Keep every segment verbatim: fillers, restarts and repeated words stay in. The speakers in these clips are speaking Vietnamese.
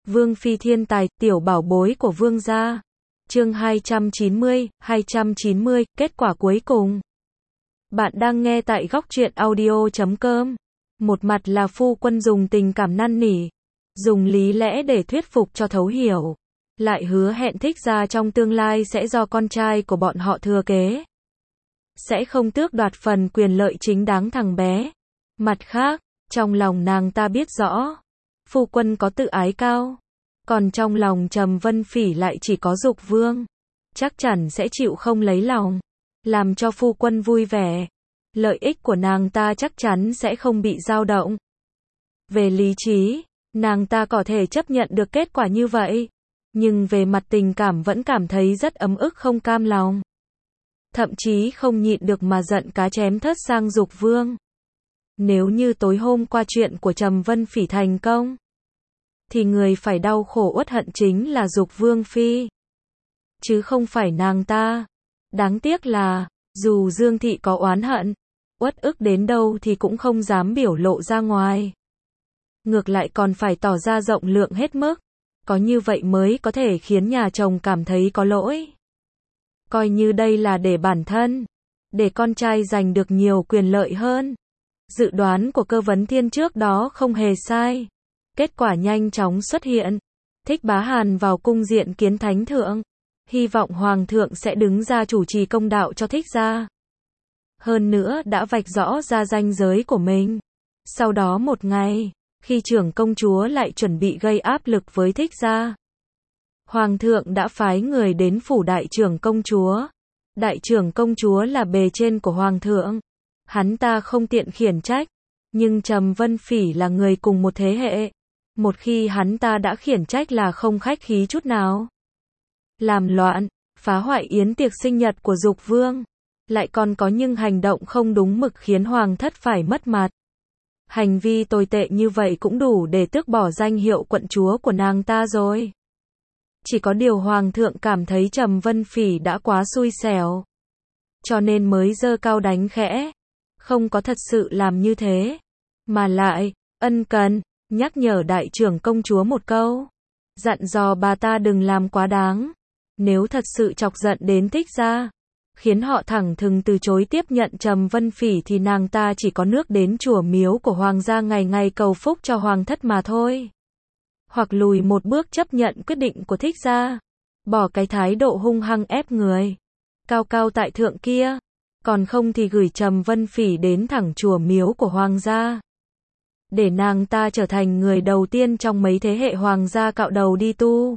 Vương phi thiên tài, tiểu bảo bối của vương gia. Chương hai trăm chín mươi, hai trăm chín mươi, kết quả cuối cùng. Bạn đang nghe tại góc truyện audio chấm com. Một mặt là phu quân dùng tình cảm năn nỉ, dùng lý lẽ để thuyết phục cho thấu hiểu, lại hứa hẹn thích gia trong tương lai sẽ do con trai của bọn họ thừa kế, sẽ không tước đoạt phần quyền lợi chính đáng thằng bé. Mặt khác, trong lòng nàng ta biết rõ, phu quân có tự ái cao, còn trong lòng Trầm Vân Phỉ lại chỉ có dục vương, chắc chắn sẽ chịu không lấy lòng, làm cho phu quân vui vẻ. Lợi ích của nàng ta chắc chắn sẽ không bị dao động. Về lý trí, nàng ta có thể chấp nhận được kết quả như vậy, nhưng về mặt tình cảm vẫn cảm thấy rất ấm ức không cam lòng. Thậm chí không nhịn được mà giận cá chém thớt sang dục vương. Nếu như tối hôm qua chuyện của Trầm Vân Phỉ thành công, thì người phải đau khổ uất hận chính là dục vương phi, chứ không phải nàng ta. Đáng tiếc là, dù Dương Thị có oán hận, uất ức đến đâu thì cũng không dám biểu lộ ra ngoài. Ngược lại còn phải tỏ ra rộng lượng hết mức, có như vậy mới có thể khiến nhà chồng cảm thấy có lỗi. Coi như đây là để bản thân, để con trai giành được nhiều quyền lợi hơn. Dự đoán của Cơ Vấn Thiên trước đó không hề sai. Kết quả nhanh chóng xuất hiện. Thích Bá Hàn vào cung diện kiến thánh thượng, hy vọng hoàng thượng sẽ đứng ra chủ trì công đạo cho thích gia. Hơn nữa đã vạch rõ ra ranh giới của mình. Sau đó một ngày, khi trưởng công chúa lại chuẩn bị gây áp lực với thích gia, hoàng thượng đã phái người đến phủ đại trưởng công chúa. Đại trưởng công chúa là bề trên của hoàng thượng, hắn ta không tiện khiển trách, nhưng Trầm Vân Phỉ là người cùng một thế hệ, một khi hắn ta đã khiển trách là không khách khí chút nào. Làm loạn, phá hoại yến tiệc sinh nhật của dục vương, lại còn có những hành động không đúng mực khiến hoàng thất phải mất mặt. Hành vi tồi tệ như vậy cũng đủ để tước bỏ danh hiệu quận chúa của nàng ta rồi. Chỉ có điều hoàng thượng cảm thấy Trầm Vân Phỉ đã quá xui xẻo, cho nên mới giơ cao đánh khẽ, không có thật sự làm như thế, mà lại ân cần nhắc nhở đại trưởng công chúa một câu, dặn dò bà ta đừng làm quá đáng. Nếu thật sự chọc giận đến thích gia, khiến họ thẳng thừng từ chối tiếp nhận Trầm Vân Phỉ thì nàng ta chỉ có nước đến chùa miếu của hoàng gia ngày ngày cầu phúc cho hoàng thất mà thôi. Hoặc lùi một bước chấp nhận quyết định của thích gia, bỏ cái thái độ hung hăng ép người cao cao tại thượng kia, còn không thì gửi Trầm Vân Phỉ đến thẳng chùa miếu của hoàng gia, để nàng ta trở thành người đầu tiên trong mấy thế hệ hoàng gia cạo đầu đi tu.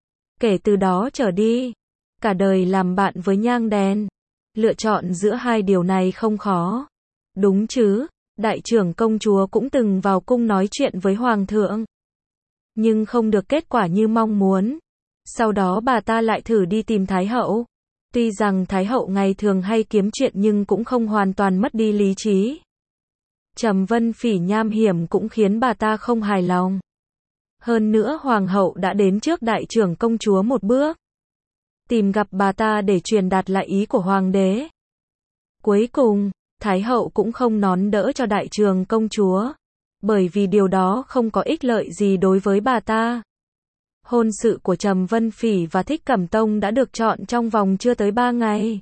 Kể từ đó trở đi, cả đời làm bạn với nhang đèn. Lựa chọn giữa hai điều này không khó, đúng chứ? Đại trưởng công chúa cũng từng vào cung nói chuyện với hoàng thượng, nhưng không được kết quả như mong muốn. Sau đó bà ta lại thử đi tìm thái hậu. Tuy rằng thái hậu ngày thường hay kiếm chuyện nhưng cũng không hoàn toàn mất đi lý trí. Trầm Vân Phỉ nham hiểm cũng khiến bà ta không hài lòng. Hơn nữa hoàng hậu đã đến trước đại trưởng công chúa một bước, tìm gặp bà ta để truyền đạt lại ý của hoàng đế. Cuối cùng, thái hậu cũng không nón đỡ cho đại trưởng công chúa, bởi vì điều đó không có ích lợi gì đối với bà ta. Hôn sự của Trầm Vân Phỉ và Thích Cẩm Tông đã được chọn trong vòng chưa tới ba ngày.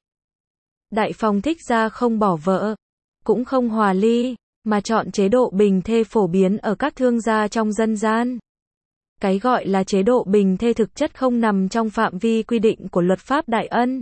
Đại phòng thích gia không bỏ vợ, cũng không hòa ly, mà chọn chế độ bình thê phổ biến ở các thương gia trong dân gian. Cái gọi là chế độ bình thê thực chất không nằm trong phạm vi quy định của luật pháp Đại Ân.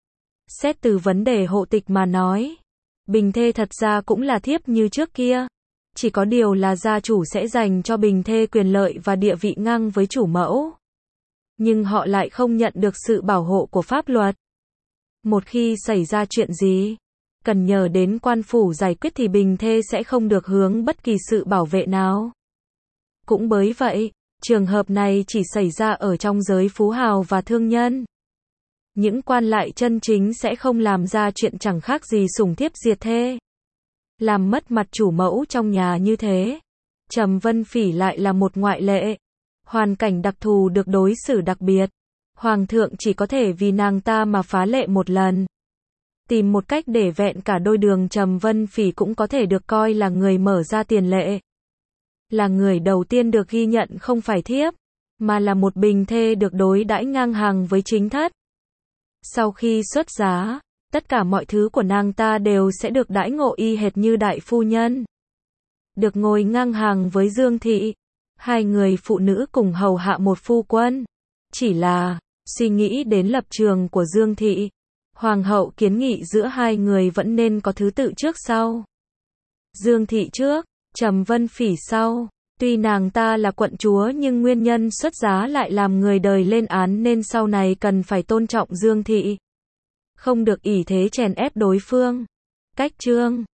Xét từ vấn đề hộ tịch mà nói, bình thê thật ra cũng là thiếp như trước kia. Chỉ có điều là gia chủ sẽ dành cho bình thê quyền lợi và địa vị ngang với chủ mẫu. Nhưng họ lại không nhận được sự bảo hộ của pháp luật. Một khi xảy ra chuyện gì, cần nhờ đến quan phủ giải quyết thì bình thê sẽ không được hưởng bất kỳ sự bảo vệ nào. Cũng bởi vậy, trường hợp này chỉ xảy ra ở trong giới phú hào và thương nhân. Những quan lại chân chính sẽ không làm ra chuyện chẳng khác gì sủng thiếp diệt thê, làm mất mặt chủ mẫu trong nhà như thế. Trầm Vân Phỉ lại là một ngoại lệ, hoàn cảnh đặc thù được đối xử đặc biệt. Hoàng thượng chỉ có thể vì nàng ta mà phá lệ một lần, tìm một cách để vẹn cả đôi đường. Trầm Vân Phỉ cũng có thể được coi là người mở ra tiền lệ, là người đầu tiên được ghi nhận không phải thiếp, mà là một bình thê được đối đãi ngang hàng với chính thất. Sau khi xuất giá, tất cả mọi thứ của nàng ta đều sẽ được đãi ngộ y hệt như đại phu nhân. Được ngồi ngang hàng với Dương Thị, hai người phụ nữ cùng hầu hạ một phu quân. Chỉ là, suy nghĩ đến lập trường của Dương Thị, Hoàng hậu kiến nghị giữa hai người vẫn nên có thứ tự trước sau. Dương Thị trước, Trầm Vân Phỉ sau. Tuy nàng ta là quận chúa nhưng nguyên nhân xuất giá lại làm người đời lên án nên sau này cần phải tôn trọng Dương Thị. Không được ỷ thế chèn ép đối phương. Cách chương